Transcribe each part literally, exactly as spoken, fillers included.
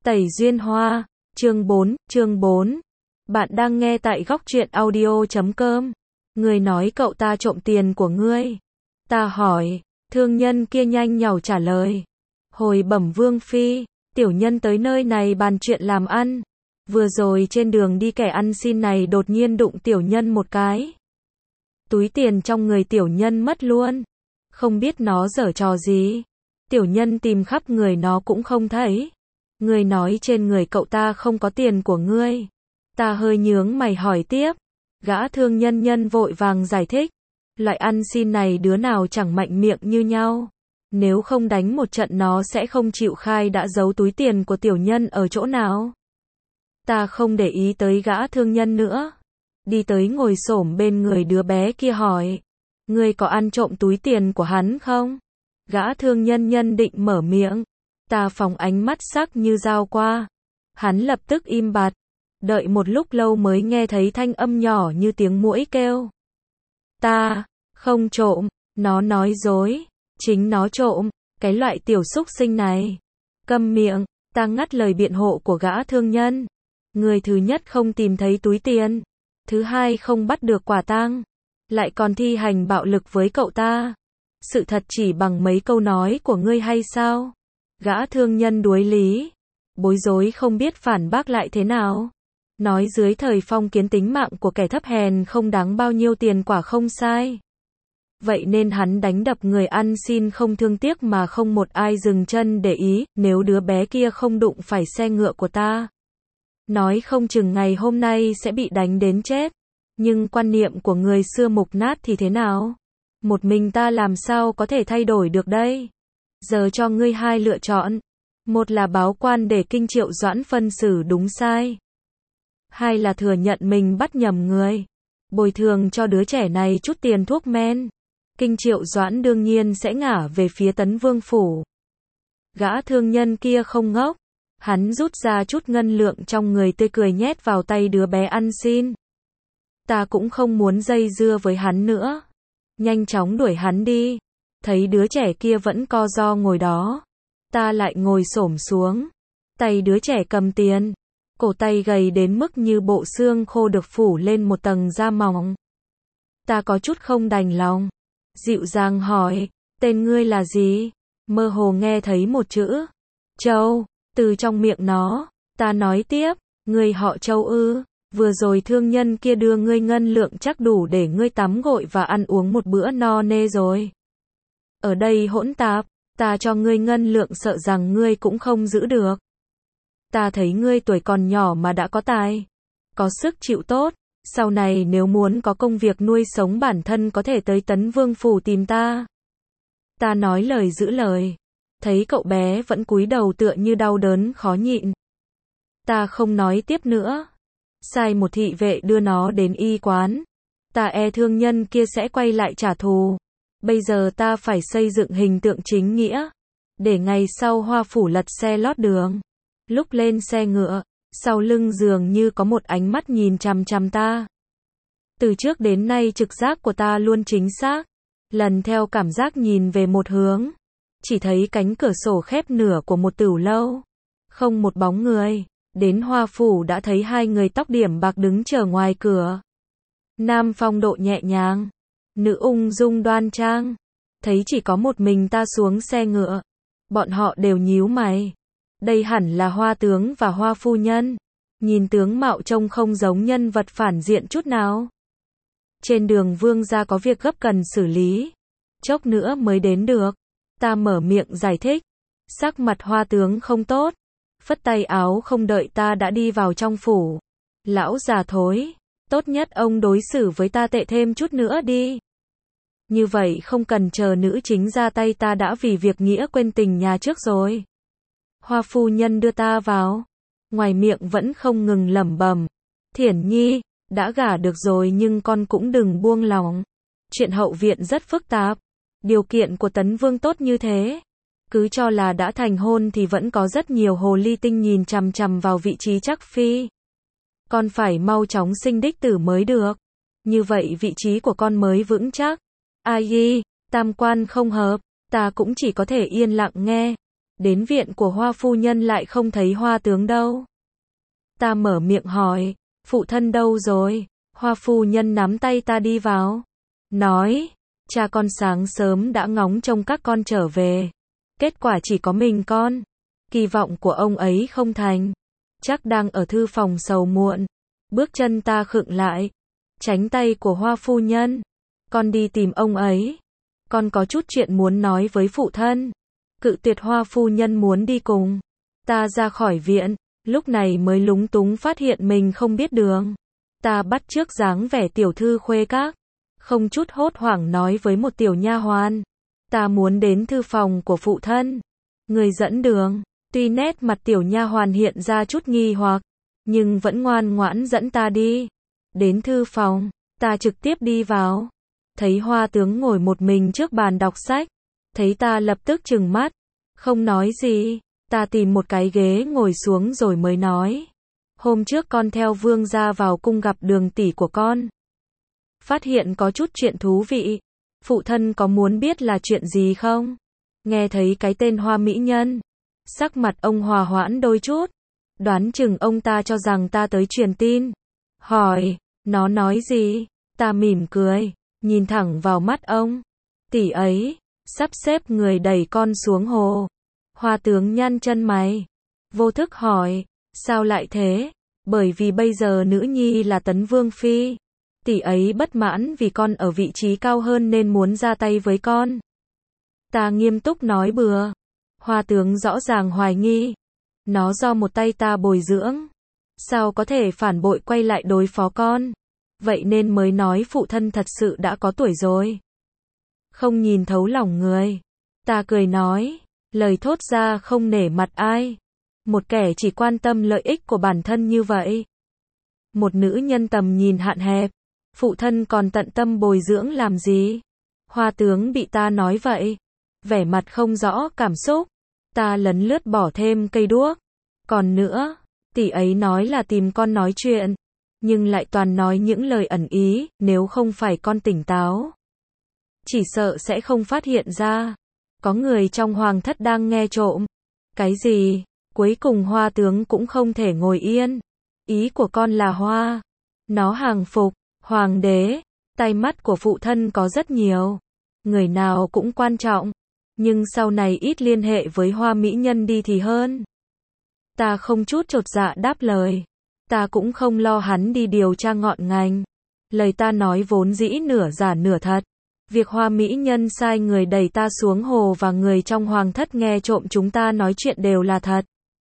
Tẩy duyên hoa, chương bốn, chương bốn. Bạn đang nghe tại góc truyện audio chấm com. Người nói cậu ta trộm tiền của ngươi. Ta hỏi, thương nhân kia nhanh nhảu trả lời. Hồi bẩm vương phi, tiểu nhân tới nơi này bàn chuyện làm ăn. Vừa rồi trên đường đi kẻ ăn xin này đột nhiên đụng tiểu nhân một cái. Túi tiền trong người tiểu nhân mất luôn. Không biết nó giở trò gì. Tiểu nhân tìm khắp người nó cũng không thấy. Ngươi nói trên người cậu ta không có tiền của ngươi. Ta hơi nhướng mày hỏi tiếp. Gã thương nhân nhân vội vàng giải thích. Loại ăn xin này đứa nào chẳng mạnh miệng như nhau. Nếu không đánh một trận nó sẽ không chịu khai đã giấu túi tiền của tiểu nhân ở chỗ nào. Ta không để ý tới gã thương nhân nữa. Đi tới ngồi xổm bên người đứa bé kia hỏi. Ngươi có ăn trộm túi tiền của hắn không? Gã thương nhân nhân định mở miệng. Ta phóng ánh mắt sắc như dao qua. Hắn lập tức im bặt. Đợi một lúc lâu mới nghe thấy thanh âm nhỏ như tiếng muỗi kêu. Ta, không trộm, nó nói dối. Chính nó trộm, cái loại tiểu xúc sinh này. Câm miệng, ta ngắt lời biện hộ của gã thương nhân. Người thứ nhất không tìm thấy túi tiền. Thứ hai không bắt được quả tang. Lại còn thi hành bạo lực với cậu ta. Sự thật chỉ bằng mấy câu nói của ngươi hay sao? Gã thương nhân đuối lý. Bối rối không biết phản bác lại thế nào. Nói dưới thời phong kiến tính mạng của kẻ thấp hèn không đáng bao nhiêu tiền quả không sai. Vậy nên hắn đánh đập người ăn xin không thương tiếc mà không một ai dừng chân để ý, nếu đứa bé kia không đụng phải xe ngựa của ta. Nói không chừng ngày hôm nay sẽ bị đánh đến chết. Nhưng quan niệm của người xưa mục nát thì thế nào? Một mình ta làm sao có thể thay đổi được đây? Giờ cho ngươi hai lựa chọn. Một là báo quan để Kinh Triệu Doãn phân xử đúng sai. Hai là thừa nhận mình bắt nhầm người. Bồi thường cho đứa trẻ này chút tiền thuốc men. Kinh Triệu Doãn đương nhiên sẽ ngả về phía Tấn Vương phủ. Gã thương nhân kia không ngốc. Hắn rút ra chút ngân lượng trong người tươi cười nhét vào tay đứa bé ăn xin. Ta cũng không muốn dây dưa với hắn nữa. Nhanh chóng đuổi hắn đi. Thấy đứa trẻ kia vẫn co ro ngồi đó. Ta lại ngồi xổm xuống. Tay đứa trẻ cầm tiền. Cổ tay gầy đến mức như bộ xương khô được phủ lên một tầng da mỏng. Ta có chút không đành lòng. Dịu dàng hỏi. Tên ngươi là gì? Mơ hồ nghe thấy một chữ. Châu. Từ trong miệng nó. Ta nói tiếp. Ngươi họ Châu ư? Vừa rồi thương nhân kia đưa ngươi ngân lượng chắc đủ để ngươi tắm gội và ăn uống một bữa no nê rồi. Ở đây hỗn tạp, ta cho ngươi ngân lượng sợ rằng ngươi cũng không giữ được. Ta thấy ngươi tuổi còn nhỏ mà đã có tài, có sức chịu tốt, sau này nếu muốn có công việc nuôi sống bản thân có thể tới Tấn Vương phủ tìm ta. Ta nói lời giữ lời, thấy cậu bé vẫn cúi đầu tựa như đau đớn khó nhịn. Ta không nói tiếp nữa. Sai một thị vệ đưa nó đến y quán. Ta e thương nhân kia sẽ quay lại trả thù. Bây giờ ta phải xây dựng hình tượng chính nghĩa. Để ngày sau Hoa phủ lật xe lót đường. Lúc lên xe ngựa, sau lưng dường như có một ánh mắt nhìn chằm chằm ta. Từ trước đến nay trực giác của ta luôn chính xác. Lần theo cảm giác nhìn về một hướng. Chỉ thấy cánh cửa sổ khép nửa của một tửu lâu. Không một bóng người. Đến Hoa phủ đã thấy hai người tóc điểm bạc đứng chờ ngoài cửa. Nam phong độ nhẹ nhàng. Nữ ung dung đoan trang. Thấy chỉ có một mình ta xuống xe ngựa. Bọn họ đều nhíu mày. Đây hẳn là Hoa tướng và Hoa phu nhân. Nhìn tướng mạo trông không giống nhân vật phản diện chút nào. Trên đường vương gia có việc gấp cần xử lý. Chốc nữa mới đến được. Ta mở miệng giải thích. Sắc mặt Hoa tướng không tốt. Phất tay áo không đợi ta đã đi vào trong phủ. Lão già thối. Tốt nhất ông đối xử với ta tệ thêm chút nữa đi. Như vậy không cần chờ nữ chính ra tay ta đã vì việc nghĩa quên tình nhà trước rồi. Hoa phu nhân đưa ta vào. Ngoài miệng vẫn không ngừng lẩm bẩm. Thiển nhi, đã gả được rồi nhưng con cũng đừng buông lòng. Chuyện hậu viện rất phức tạp. Điều kiện của Tấn Vương tốt như thế. Cứ cho là đã thành hôn thì vẫn có rất nhiều hồ ly tinh nhìn chằm chằm vào vị trí chắc phi. Con phải mau chóng sinh đích tử mới được. Như vậy vị trí của con mới vững chắc. Ai y, tam quan không hợp, ta cũng chỉ có thể yên lặng nghe. Đến viện của Hoa phu nhân lại không thấy Hoa tướng đâu. Ta mở miệng hỏi, phụ thân đâu rồi? Hoa phu nhân nắm tay ta đi vào. Nói, cha con sáng sớm đã ngóng trông các con trở về. Kết quả chỉ có mình con. Kỳ vọng của ông ấy không thành. Chắc đang ở thư phòng sầu muộn. Bước chân ta khựng lại. Tránh tay của Hoa phu nhân. Con đi tìm ông ấy. Con có chút chuyện muốn nói với phụ thân. Cự tuyệt Hoa phu nhân muốn đi cùng. Ta ra khỏi viện. Lúc này mới lúng túng phát hiện mình không biết đường. Ta bắt chước dáng vẻ tiểu thư khuê các. Không chút hốt hoảng nói với một tiểu nha hoàn. Ta muốn đến thư phòng của phụ thân. Người dẫn đường. Tuy nét mặt tiểu nha hoàn hiện ra chút nghi hoặc, nhưng vẫn ngoan ngoãn dẫn ta đi. Đến thư phòng, ta trực tiếp đi vào. Thấy Hoa tướng ngồi một mình trước bàn đọc sách. Thấy ta lập tức trừng mắt. Không nói gì. Ta tìm một cái ghế ngồi xuống rồi mới nói. Hôm trước con theo vương gia vào cung gặp Đường tỷ của con. Phát hiện có chút chuyện thú vị. Phụ thân có muốn biết là chuyện gì không? Nghe thấy cái tên Hoa mỹ nhân. Sắc mặt ông hòa hoãn đôi chút. Đoán chừng ông ta cho rằng ta tới truyền tin. Hỏi, nó nói gì? Ta mỉm cười, nhìn thẳng vào mắt ông. Tỷ ấy, sắp xếp người đẩy con xuống hồ. Hoa tướng nhăn chân mày. Vô thức hỏi, sao lại thế? Bởi vì bây giờ nữ nhi là Tấn Vương Phi. Tỷ ấy bất mãn vì con ở vị trí cao hơn nên muốn ra tay với con. Ta nghiêm túc nói bừa. Hoa tướng rõ ràng hoài nghi. Nó do một tay ta bồi dưỡng. Sao có thể phản bội quay lại đối phó con? Vậy nên mới nói phụ thân thật sự đã có tuổi rồi. Không nhìn thấu lòng người. Ta cười nói. Lời thốt ra không nể mặt ai. Một kẻ chỉ quan tâm lợi ích của bản thân như vậy. Một nữ nhân tầm nhìn hạn hẹp. Phụ thân còn tận tâm bồi dưỡng làm gì? Hoa tướng bị ta nói vậy. Vẻ mặt không rõ cảm xúc. Ta lấn lướt bỏ thêm cây đuốc. Còn nữa, tỷ ấy nói là tìm con nói chuyện. Nhưng lại toàn nói những lời ẩn ý, nếu không phải con tỉnh táo. Chỉ sợ sẽ không phát hiện ra. Có người trong hoàng thất đang nghe trộm. Cái gì? Cuối cùng Hoa tướng cũng không thể ngồi yên. Ý của con là Hoa. Nó hàng phục, hoàng đế, tay mắt của phụ thân có rất nhiều. Người nào cũng quan trọng. Nhưng sau này ít liên hệ với Hoa mỹ nhân đi thì hơn. Ta không chút chột dạ đáp lời. Ta cũng không lo hắn đi điều tra ngọn ngành. Lời ta nói vốn dĩ nửa giả nửa thật. Việc Hoa mỹ nhân sai người đẩy ta xuống hồ và người trong hoàng thất nghe trộm chúng ta nói chuyện đều là thật.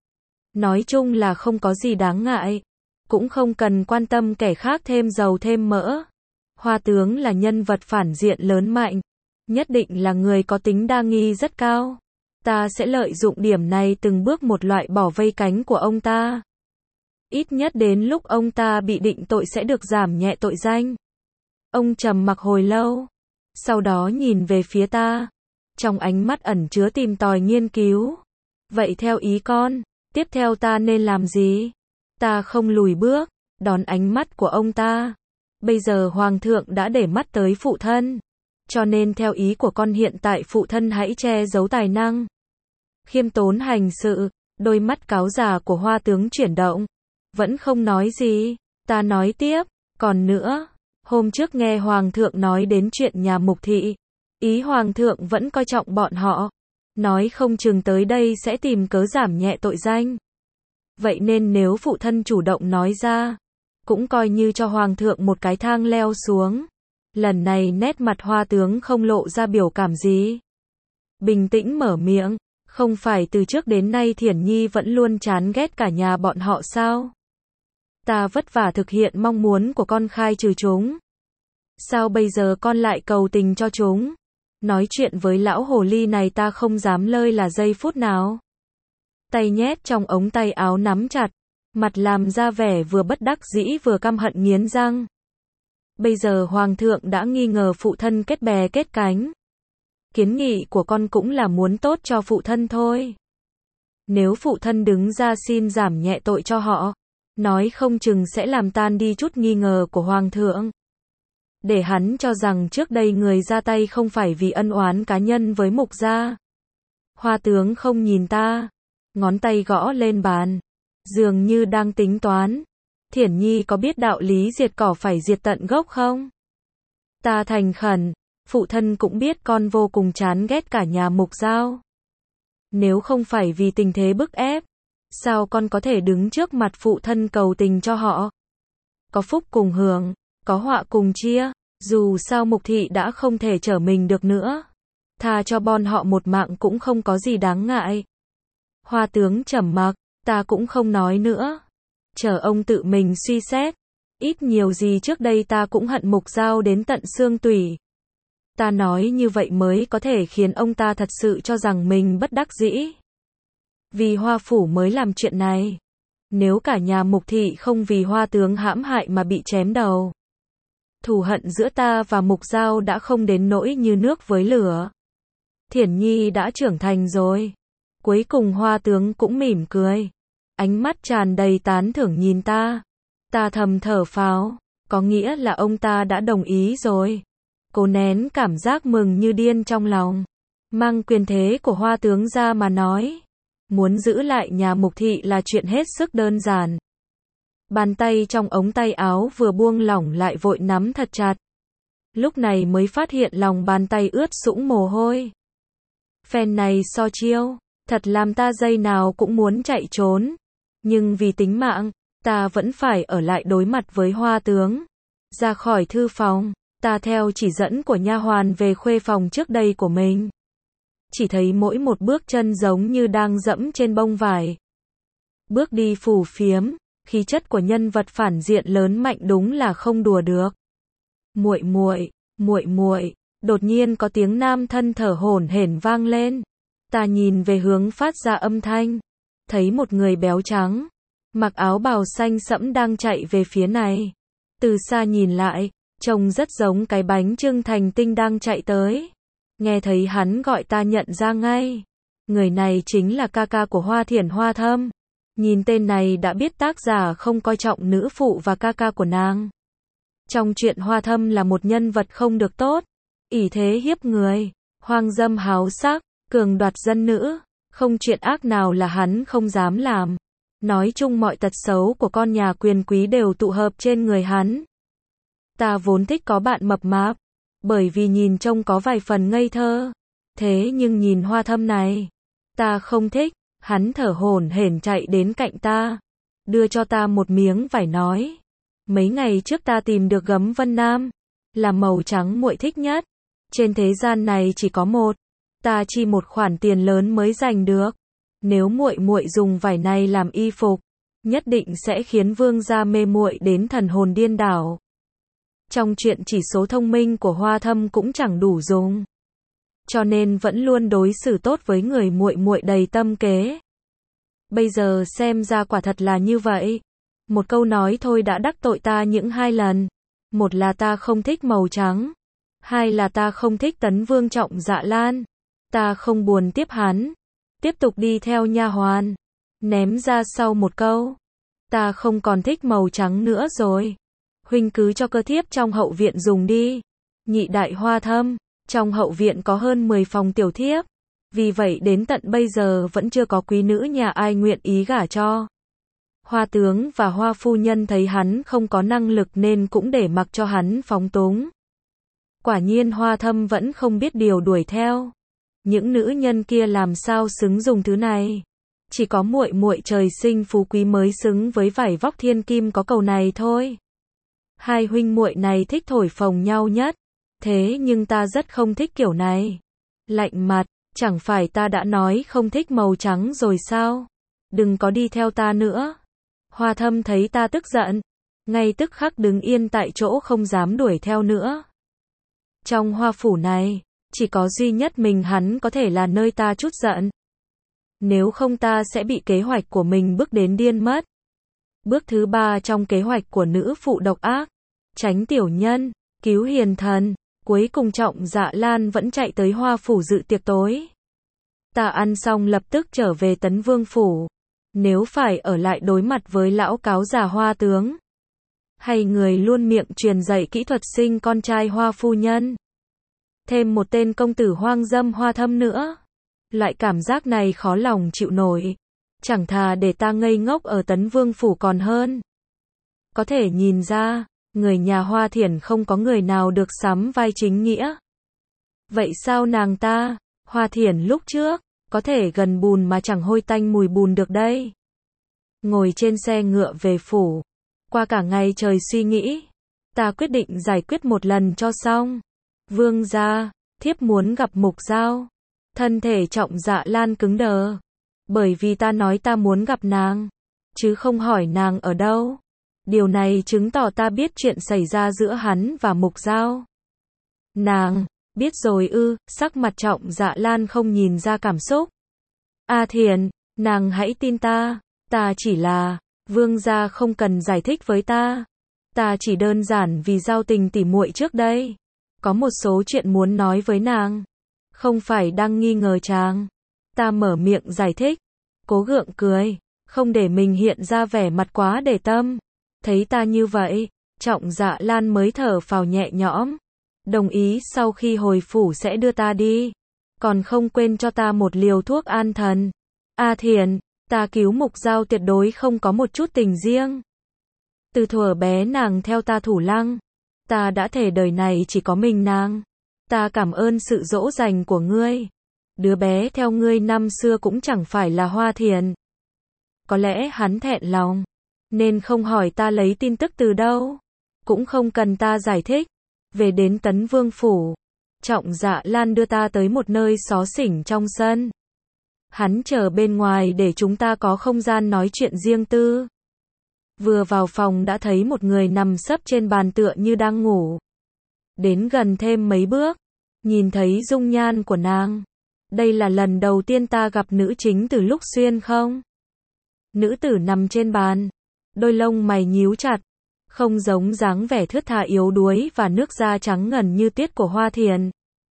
Nói chung là không có gì đáng ngại. Cũng không cần quan tâm kẻ khác thêm dầu thêm mỡ. Hoa tướng là nhân vật phản diện lớn mạnh. Nhất định là người có tính đa nghi rất cao. Ta sẽ lợi dụng điểm này từng bước một loại bỏ vây cánh của ông ta. Ít nhất đến lúc ông ta bị định tội sẽ được giảm nhẹ tội danh. Ông trầm mặc hồi lâu. Sau đó nhìn về phía ta. Trong ánh mắt ẩn chứa tìm tòi nghiên cứu. Vậy theo ý con, tiếp theo ta nên làm gì? Ta không lùi bước, đón ánh mắt của ông ta. Bây giờ hoàng thượng đã để mắt tới phụ thân. Cho nên theo ý của con hiện tại phụ thân hãy che giấu tài năng. Khiêm tốn hành sự, đôi mắt cáo già của Hoa tướng chuyển động. Vẫn không nói gì, ta nói tiếp, còn nữa, hôm trước nghe Hoàng thượng nói đến chuyện nhà Mục Thị. Ý Hoàng thượng vẫn coi trọng bọn họ. Nói không chừng tới đây sẽ tìm cớ giảm nhẹ tội danh. Vậy nên nếu phụ thân chủ động nói ra, cũng coi như cho Hoàng thượng một cái thang leo xuống. Lần này nét mặt Hoa tướng không lộ ra biểu cảm gì. Bình tĩnh mở miệng, không phải từ trước đến nay Thiển Nhi vẫn luôn chán ghét cả nhà bọn họ sao? Ta vất vả thực hiện mong muốn của con khai trừ chúng. Sao bây giờ con lại cầu tình cho chúng? Nói chuyện với lão hồ ly này ta không dám lơi là giây phút nào. Tay nhét trong ống tay áo nắm chặt, mặt làm ra vẻ vừa bất đắc dĩ vừa căm hận nghiến răng. Bây giờ Hoàng thượng đã nghi ngờ phụ thân kết bè kết cánh. Kiến nghị của con cũng là muốn tốt cho phụ thân thôi. Nếu phụ thân đứng ra xin giảm nhẹ tội cho họ, nói không chừng sẽ làm tan đi chút nghi ngờ của Hoàng thượng. Để hắn cho rằng trước đây người ra tay không phải vì ân oán cá nhân với Mục gia. Hoa tướng không nhìn ta, ngón tay gõ lên bàn, dường như đang tính toán. Thiển Nhi có biết đạo lý diệt cỏ phải diệt tận gốc không? Ta thành khẩn, phụ thân cũng biết con vô cùng chán ghét cả nhà Mục Giao. Nếu không phải vì tình thế bức ép, sao con có thể đứng trước mặt phụ thân cầu tình cho họ? Có phúc cùng hưởng, có họa cùng chia, dù sao Mục Thị đã không thể trở mình được nữa. Tha cho bọn họ một mạng cũng không có gì đáng ngại. Hoa tướng trầm mặc, ta cũng không nói nữa. Chờ ông tự mình suy xét. Ít nhiều gì trước đây ta cũng hận Mục Giao đến tận xương tủy. Ta nói như vậy mới có thể khiến ông ta thật sự cho rằng mình bất đắc dĩ. Vì Hoa phủ mới làm chuyện này. Nếu cả nhà Mục Thị không vì Hoa tướng hãm hại mà bị chém đầu, thù hận giữa ta và Mục Giao đã không đến nỗi như nước với lửa. Thiển Nhi đã trưởng thành rồi. Cuối cùng Hoa tướng cũng mỉm cười. Ánh mắt tràn đầy tán thưởng nhìn ta. Ta thầm thở phào, có nghĩa là ông ta đã đồng ý rồi. Cố nén cảm giác mừng như điên trong lòng. Mang quyền thế của Hoa tướng ra mà nói. Muốn giữ lại nhà Mục Thị là chuyện hết sức đơn giản. Bàn tay trong ống tay áo vừa buông lỏng lại vội nắm thật chặt. Lúc này mới phát hiện lòng bàn tay ướt sũng mồ hôi. Phen này so chiêu, thật làm ta giây nào cũng muốn chạy trốn. Nhưng vì tính mạng, ta vẫn phải ở lại đối mặt với Hoa tướng. Ra khỏi thư phòng, ta theo chỉ dẫn của nha hoàn về khuê phòng trước đây của mình. Chỉ thấy mỗi một bước chân giống như đang dẫm trên bông vải. Bước đi phù phiếm, khí chất của nhân vật phản diện lớn mạnh đúng là không đùa được. Muội muội, muội muội, đột nhiên có tiếng nam thân thở hổn hển vang lên. Ta nhìn về hướng phát ra âm thanh, thấy một người béo trắng, mặc áo bào xanh sẫm đang chạy về phía này. Từ xa nhìn lại, trông rất giống cái bánh chưng thành tinh đang chạy tới. Nghe thấy hắn gọi ta nhận ra ngay. Người này chính là ca ca của Hoa Thiển Hoa Thâm. Nhìn tên này đã biết tác giả không coi trọng nữ phụ và ca ca của nàng. Trong truyện Hoa Thâm là một nhân vật không được tốt, ỷ thế hiếp người, hoang dâm háo sắc, cường đoạt dân nữ, không chuyện ác nào là hắn không dám làm. Nói chung mọi tật xấu của con nhà quyền quý đều tụ hợp trên người hắn. Ta vốn thích có bạn mập mạp, bởi vì nhìn trông có vài phần ngây thơ. Thế nhưng nhìn Hoa Thâm này, ta không thích. Hắn thở hổn hển chạy đến cạnh ta, đưa cho ta một miếng vải nói. Mấy ngày trước ta tìm được gấm Vân Nam, là màu trắng muội thích nhất. Trên thế gian này chỉ có một, ta chi một khoản tiền lớn mới giành được. Nếu muội muội dùng vải này làm y phục, nhất định sẽ khiến vương gia mê muội đến thần hồn điên đảo. Trong chuyện chỉ số thông minh của Hoa Thâm cũng chẳng đủ dùng, cho nên vẫn luôn đối xử tốt với người muội muội đầy tâm kế. Bây giờ xem ra quả thật là như vậy. Một câu nói thôi đã đắc tội ta những hai lần. Một là ta không thích màu trắng, hai là ta không thích Tấn Vương Trọng Dạ Lan. Ta không buồn tiếp hắn, tiếp tục đi theo nha hoàn, ném ra sau một câu. Ta không còn thích màu trắng nữa rồi. Huynh cứ cho cơ thiếp trong hậu viện dùng đi. Nhị đại Hoa Thâm, trong hậu viện có hơn mười phòng tiểu thiếp. Vì vậy đến tận bây giờ vẫn chưa có quý nữ nhà ai nguyện ý gả cho. Hoa tướng và Hoa phu nhân thấy hắn không có năng lực nên cũng để mặc cho hắn phóng túng. Quả nhiên Hoa Thâm vẫn không biết điều đuổi theo. Những nữ nhân kia làm sao xứng dùng thứ này. Chỉ có muội muội trời sinh phú quý mới xứng với vải vóc thiên kim có cầu này thôi. Hai huynh muội này thích thổi phồng nhau nhất. Thế nhưng ta rất không thích kiểu này. Lạnh mặt, chẳng phải ta đã nói không thích màu trắng rồi sao? Đừng có đi theo ta nữa. Hoa Thâm thấy ta tức giận, ngay tức khắc đứng yên tại chỗ không dám đuổi theo nữa. Trong Hoa phủ này, chỉ có duy nhất mình hắn có thể là nơi ta trút giận. Nếu không ta sẽ bị kế hoạch của mình bước đến điên mất. Bước thứ ba trong kế hoạch của nữ phụ độc ác, tránh tiểu nhân, cứu hiền thần. Cuối cùng Trọng Dạ Lan vẫn chạy tới Hoa phủ dự tiệc tối. Ta ăn xong lập tức trở về Tấn Vương phủ. Nếu phải ở lại đối mặt với lão cáo già Hoa tướng, hay người luôn miệng truyền dạy kỹ thuật sinh con trai Hoa phu nhân, thêm một tên công tử hoang dâm Hoa Thâm nữa, Loại cảm giác này khó lòng chịu nổi. Chẳng thà để ta ngây ngốc ở Tấn Vương Phủ còn hơn. Có thể nhìn ra, người nhà Hoa Thiển không có người nào được sắm vai chính nghĩa. Vậy sao nàng ta, Hoa Thiển lúc trước, có thể gần bùn mà chẳng hôi tanh mùi bùn được đây? Ngồi trên xe ngựa về phủ, qua cả ngày trời suy nghĩ, ta quyết định giải quyết một lần cho xong. Vương gia, thiếp muốn gặp Mục Dao. Thân thể Trọng Dạ Lan cứng đờ, bởi vì ta nói ta muốn gặp nàng, chứ không hỏi nàng ở đâu. Điều này chứng tỏ ta biết chuyện xảy ra giữa hắn và Mục Dao. Nàng, biết rồi ư? Sắc mặt Trọng Dạ Lan không nhìn ra cảm xúc. A Thiển, nàng hãy tin ta, ta chỉ là, vương gia không cần giải thích với ta. Ta chỉ đơn giản vì giao tình tỉ muội trước đây, có một số chuyện muốn nói với nàng, không phải đang nghi ngờ chàng. Ta mở miệng giải thích, cố gượng cười, không để mình hiện ra vẻ mặt quá để tâm. Thấy ta như vậy, Trọng Dạ Lan mới thở phào nhẹ nhõm, đồng ý sau khi hồi phủ sẽ đưa ta đi, còn không quên cho ta một liều thuốc an thần. A Thiển, ta cứu Mục Dao tuyệt đối không có một chút tình riêng. Từ thuở bé nàng theo ta thủ lăng, ta đã thề đời này chỉ có mình nàng. Ta cảm ơn sự dỗ dành của ngươi. Đứa bé theo ngươi năm xưa cũng chẳng phải là Hoa Thiển. Có lẽ hắn thẹn lòng, nên không hỏi ta lấy tin tức từ đâu, cũng không cần ta giải thích. Về đến Tấn Vương Phủ, Trọng Dạ Lan đưa ta tới một nơi xó xỉnh trong sân. Hắn chờ bên ngoài để chúng ta có không gian nói chuyện riêng tư. Vừa vào phòng đã thấy một người nằm sấp trên bàn tựa như đang ngủ. Đến gần thêm mấy bước, nhìn thấy dung nhan của nàng. Đây là lần đầu tiên ta gặp nữ chính từ lúc xuyên không? Nữ tử nằm trên bàn, đôi lông mày nhíu chặt, không giống dáng vẻ thướt tha yếu đuối và nước da trắng ngần như tuyết của Hoa Thiển.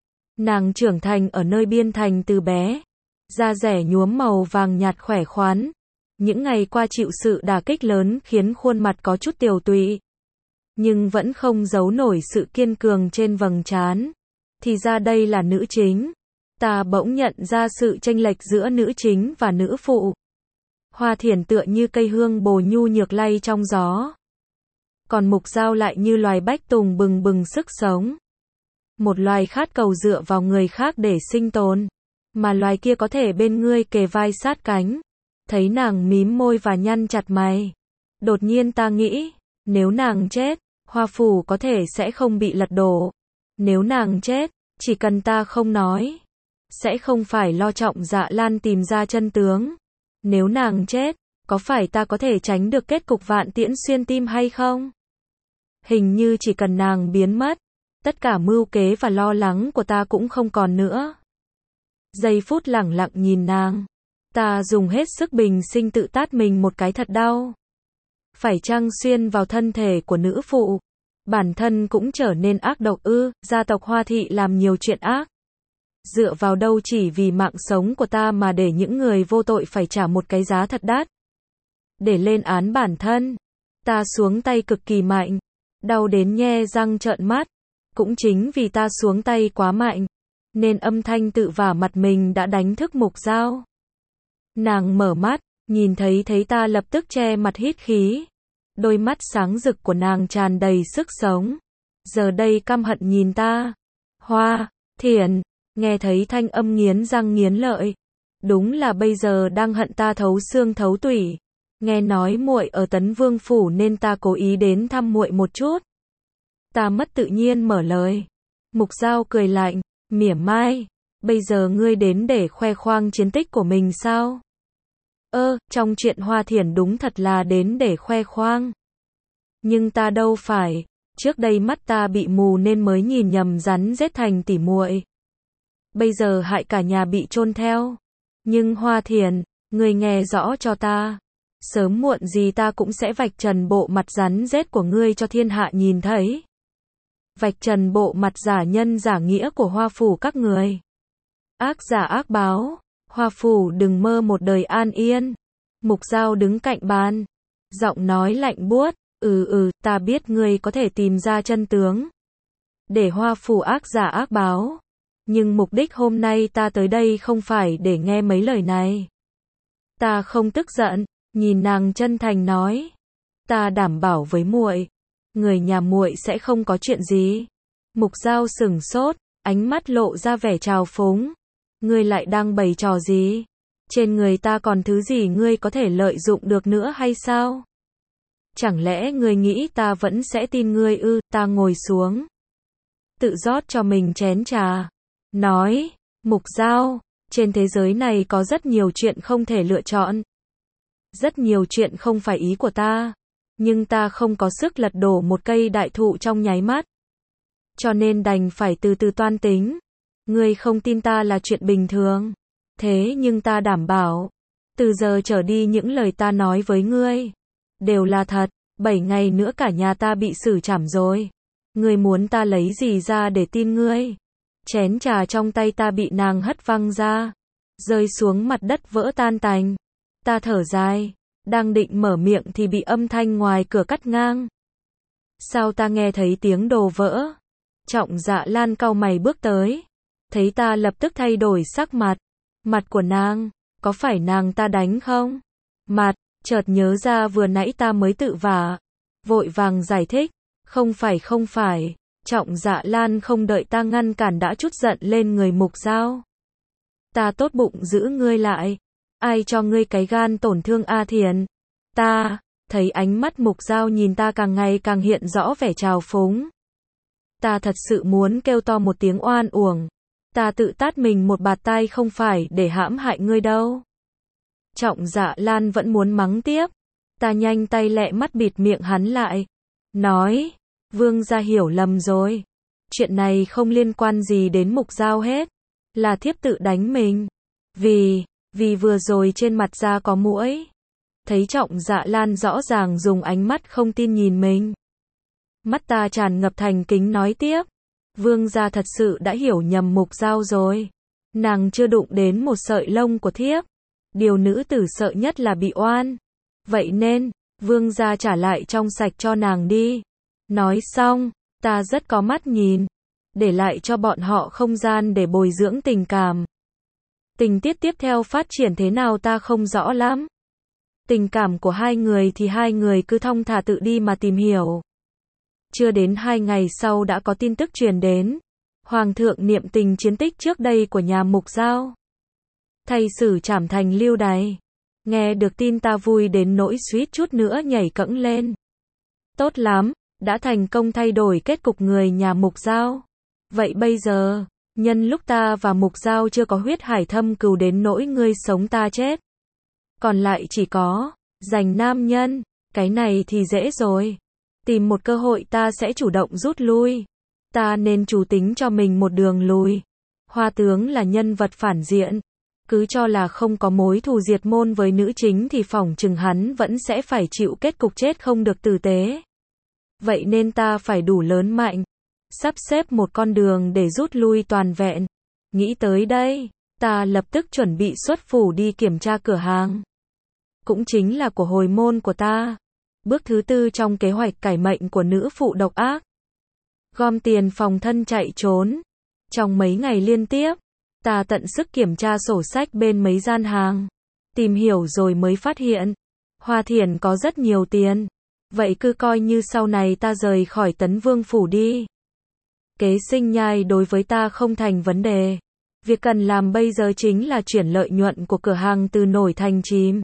Nàng trưởng thành ở nơi biên thành từ bé, da rẻ nhuốm màu vàng nhạt khỏe khoắn. Những ngày qua chịu sự đả kích lớn khiến khuôn mặt có chút tiều tụy, nhưng vẫn không giấu nổi sự kiên cường trên vầng trán. Thì ra đây là nữ chính. Ta bỗng nhận ra sự chênh lệch giữa nữ chính và nữ phụ. Hoa Thiển tựa như cây hương bồ nhu nhược lay trong gió, còn Mục Dao lại như loài bách tùng bừng bừng sức sống. Một loài khát cầu dựa vào người khác để sinh tồn, mà loài kia có thể bên ngươi kề vai sát cánh. Thấy nàng mím môi và nhăn chặt mày, đột nhiên ta nghĩ, nếu nàng chết, Hoa Phủ có thể sẽ không bị lật đổ. Nếu nàng chết, chỉ cần ta không nói, sẽ không phải lo Trọng Dạ Lan tìm ra chân tướng. Nếu nàng chết, có phải ta có thể tránh được kết cục vạn tiễn xuyên tim hay không? Hình như chỉ cần nàng biến mất, tất cả mưu kế và lo lắng của ta cũng không còn nữa. Giây phút lẳng lặng nhìn nàng, ta dùng hết sức bình sinh tự tát mình một cái thật đau. Phải chăng xuyên vào thân thể của nữ phụ, bản thân cũng trở nên ác độc ư? Gia tộc Hoa Thị làm nhiều chuyện ác, dựa vào đâu chỉ vì mạng sống của ta mà để những người vô tội phải trả một cái giá thật đắt. Để lên án bản thân, ta xuống tay cực kỳ mạnh, đau đến nhe răng trợn mắt. Cũng chính vì ta xuống tay quá mạnh, nên âm thanh tự vả mặt mình đã đánh thức Mục Dao. Nàng mở mắt, nhìn thấy thấy ta lập tức che mặt hít khí. Đôi mắt sáng rực của nàng tràn đầy sức sống. Giờ đây căm hận nhìn ta. Hoa Thiển, nghe thấy thanh âm nghiến răng nghiến lợi. Đúng là bây giờ đang hận ta thấu xương thấu tủy. Nghe nói muội ở Tấn Vương Phủ nên ta cố ý đến thăm muội một chút. Ta mất tự nhiên mở lời. Mục Dao cười lạnh, mỉa mai. Bây giờ ngươi đến để khoe khoang chiến tích của mình sao? Ơ, trong chuyện Hoa Thiển đúng thật là đến để khoe khoang. Nhưng ta đâu phải, trước đây mắt ta bị mù nên mới nhìn nhầm rắn rết thành tỉ muội. Bây giờ hại cả nhà bị chôn theo. Nhưng Hoa Thiển, ngươi nghe rõ cho ta. Sớm muộn gì ta cũng sẽ vạch trần bộ mặt rắn rết của ngươi cho thiên hạ nhìn thấy. Vạch trần bộ mặt giả nhân giả nghĩa của Hoa Phủ các người. Ác giả ác báo, Hoa Phủ đừng mơ một đời an yên. Mục Dao đứng cạnh bàn, giọng nói lạnh buốt, ừ ừ, ta biết ngươi có thể tìm ra chân tướng. Để Hoa Phủ ác giả ác báo, Nhưng mục đích hôm nay ta tới đây không phải để nghe mấy lời này. Ta không tức giận, nhìn nàng chân thành nói. Ta đảm bảo với muội, người nhà muội sẽ không có chuyện gì. Mục Dao sửng sốt, ánh mắt lộ ra vẻ trào phúng. Ngươi lại đang bày trò gì? Trên người ta còn thứ gì ngươi có thể lợi dụng được nữa hay sao? Chẳng lẽ ngươi nghĩ ta vẫn sẽ tin ngươi ư? Ta ngồi xuống, tự rót cho mình chén trà, nói, Mục Dao, trên thế giới này có rất nhiều chuyện không thể lựa chọn. Rất nhiều chuyện không phải ý của ta, nhưng ta không có sức lật đổ một cây đại thụ trong nháy mắt. Cho nên đành phải từ từ toan tính. Ngươi không tin ta là chuyện bình thường. Thế nhưng ta đảm bảo, từ giờ trở đi những lời ta nói với ngươi đều là thật. Bảy ngày nữa cả nhà ta bị xử trảm rồi. Ngươi muốn ta lấy gì ra để tin ngươi? Chén trà trong tay ta bị nàng hất văng ra, rơi xuống mặt đất vỡ tan tành. Ta thở dài, đang định mở miệng thì bị âm thanh ngoài cửa cắt ngang. Sao ta nghe thấy tiếng đồ vỡ? Trọng Dạ Lan cau mày bước tới, thấy ta lập tức thay đổi sắc mặt. Mặt của nàng, có phải nàng ta đánh không? Mặt, chợt nhớ ra vừa nãy ta mới tự vả, vội vàng giải thích, không phải không phải. Trọng Dạ Lan không đợi ta ngăn cản đã trút giận lên người Mục Dao. Ta tốt bụng giữ ngươi lại, ai cho ngươi cái gan tổn thương A Thiền? Ta, thấy ánh mắt Mục Dao nhìn ta càng ngày càng hiện rõ vẻ trào phúng. Ta thật sự muốn kêu to một tiếng oan uổng. Ta tự tát mình một bạt tai không phải để hãm hại ngươi đâu. Trọng Dạ Lan vẫn muốn mắng tiếp. Ta nhanh tay lẹ mắt bịt miệng hắn lại, nói, Vương gia hiểu lầm rồi. Chuyện này không liên quan gì đến Mục Dao hết. Là thiếp tự đánh mình. Vì, vì vừa rồi trên mặt da có muỗi. Thấy Trọng Dạ Lan rõ ràng dùng ánh mắt không tin nhìn mình. Mắt ta tràn ngập thành kính nói tiếp. Vương gia thật sự đã hiểu nhầm Mục Dao rồi. Nàng chưa đụng đến một sợi lông của thiếp. Điều nữ tử sợ nhất là bị oan. Vậy nên, vương gia trả lại trong sạch cho nàng đi. Nói xong, ta rất có mắt nhìn, để lại cho bọn họ không gian để bồi dưỡng tình cảm. Tình tiết tiếp theo phát triển thế nào ta không rõ lắm. Tình cảm của hai người thì hai người cứ thong thả tự đi mà tìm hiểu. Chưa đến hai ngày sau đã có tin tức truyền đến. Hoàng thượng niệm tình chiến tích trước đây của nhà Mục Dao. Thay xử trảm thành lưu đày. Nghe được tin ta vui đến nỗi suýt chút nữa nhảy cẫng lên. Tốt lắm, đã thành công thay đổi kết cục người nhà Mục Dao. Vậy bây giờ, nhân lúc ta và Mục Dao chưa có huyết hải thâm cừu đến nỗi ngươi sống ta chết, còn lại chỉ có giành nam nhân, cái này thì dễ rồi. Tìm một cơ hội ta sẽ chủ động rút lui. Ta nên chủ tính cho mình một đường lùi. Hoa tướng là nhân vật phản diện. Cứ cho là không có mối thù diệt môn với nữ chính thì phỏng chừng hắn vẫn sẽ phải chịu kết cục chết không được tử tế. Vậy nên ta phải đủ lớn mạnh, sắp xếp một con đường để rút lui toàn vẹn. Nghĩ tới đây, ta lập tức chuẩn bị xuất phủ đi kiểm tra cửa hàng. Cũng chính là của hồi môn của ta. Bước thứ tư trong kế hoạch cải mệnh của nữ phụ độc ác. Gom tiền phòng thân chạy trốn. Trong mấy ngày liên tiếp, ta tận sức kiểm tra sổ sách bên mấy gian hàng. Tìm hiểu rồi mới phát hiện, Hoa Thiển có rất nhiều tiền. Vậy cứ coi như sau này ta rời khỏi Tấn Vương phủ đi. Kế sinh nhai đối với ta không thành vấn đề. Việc cần làm bây giờ chính là chuyển lợi nhuận của cửa hàng từ nổi thành chìm.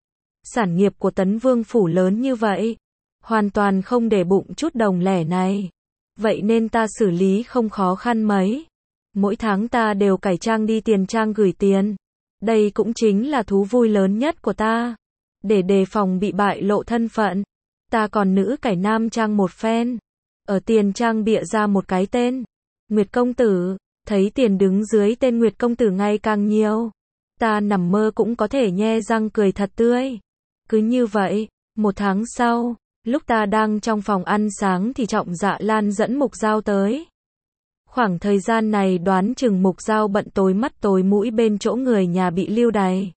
Sản nghiệp của Tấn Vương phủ lớn như vậy, hoàn toàn không để bụng chút đồng lẻ này. Vậy nên ta xử lý không khó khăn mấy. Mỗi tháng ta đều cải trang đi tiền trang gửi tiền. Đây cũng chính là thú vui lớn nhất của ta. Để đề phòng bị bại lộ thân phận, ta còn nữ cải nam trang một phen. Ở tiền trang bịa ra một cái tên, Nguyệt Công Tử. Thấy tiền đứng dưới tên Nguyệt Công Tử ngày càng nhiều, ta nằm mơ cũng có thể nhe răng cười thật tươi. Cứ như vậy, một tháng sau, lúc ta đang trong phòng ăn sáng thì Trọng Dạ Lan dẫn Mục Dao tới. Khoảng thời gian này đoán chừng Mục Dao bận tối mắt tối mũi bên chỗ người nhà bị lưu đày.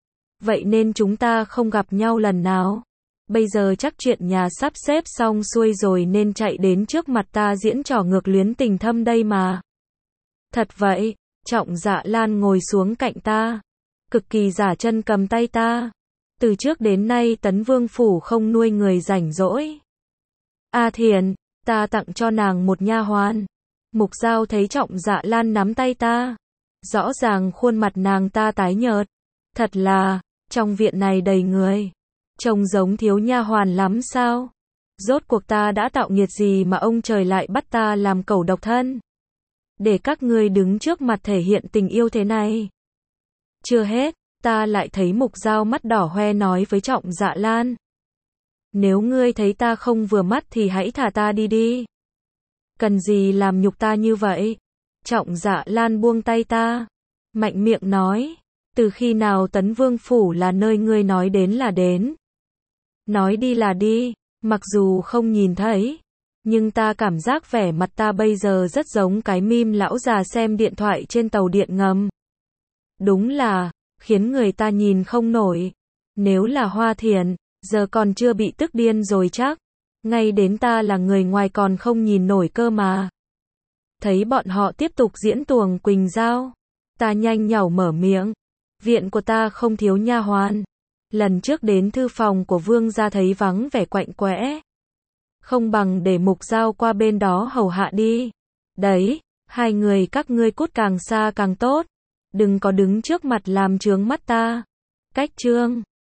Vậy nên chúng ta không gặp nhau lần nào. Bây giờ chắc chuyện nhà sắp xếp xong xuôi rồi nên chạy đến trước mặt ta diễn trò ngược luyến tình thâm đây mà. Thật vậy, Trọng Dạ Lan ngồi xuống cạnh ta, cực kỳ giả chân cầm tay ta. Từ trước đến nay Tấn Vương phủ không nuôi người rảnh rỗi. A Thiền, ta tặng cho nàng một nha hoàn. Mục Giao thấy Trọng Dạ Lan nắm tay ta, rõ ràng khuôn mặt nàng ta tái nhợt. Thật là, trong viện này đầy người, trông giống thiếu nha hoàn lắm sao? Rốt cuộc ta đã tạo nghiệt gì mà ông trời lại bắt ta làm cẩu độc thân? Để các ngươi đứng trước mặt thể hiện tình yêu thế này. Chưa hết, ta lại thấy Mục Giao mắt đỏ hoe nói với Trọng Dạ Lan. Nếu ngươi thấy ta không vừa mắt thì hãy thả ta đi đi. Cần gì làm nhục ta như vậy? Trọng Dạ Lan buông tay ta, mạnh miệng nói, từ khi nào Tấn Vương phủ là nơi ngươi nói đến là đến? Nói đi là đi, mặc dù không nhìn thấy, nhưng ta cảm giác vẻ mặt ta bây giờ rất giống cái meme lão già xem điện thoại trên tàu điện ngầm. Đúng là, khiến người ta nhìn không nổi. Nếu là Hoa Thiền, giờ còn chưa bị tức điên rồi chắc. Ngay đến ta là người ngoài còn không nhìn nổi cơ mà. Thấy bọn họ tiếp tục diễn tuồng Quỳnh Giao, ta nhanh nhảu mở miệng. Viện của ta không thiếu nha hoàn. Lần trước đến thư phòng của Vương gia thấy vắng vẻ quạnh quẽ. Không bằng để Mục Giao qua bên đó hầu hạ đi. Đấy, hai người các ngươi cút càng xa càng tốt. Đừng có đứng trước mặt làm chướng mắt ta. Cách chương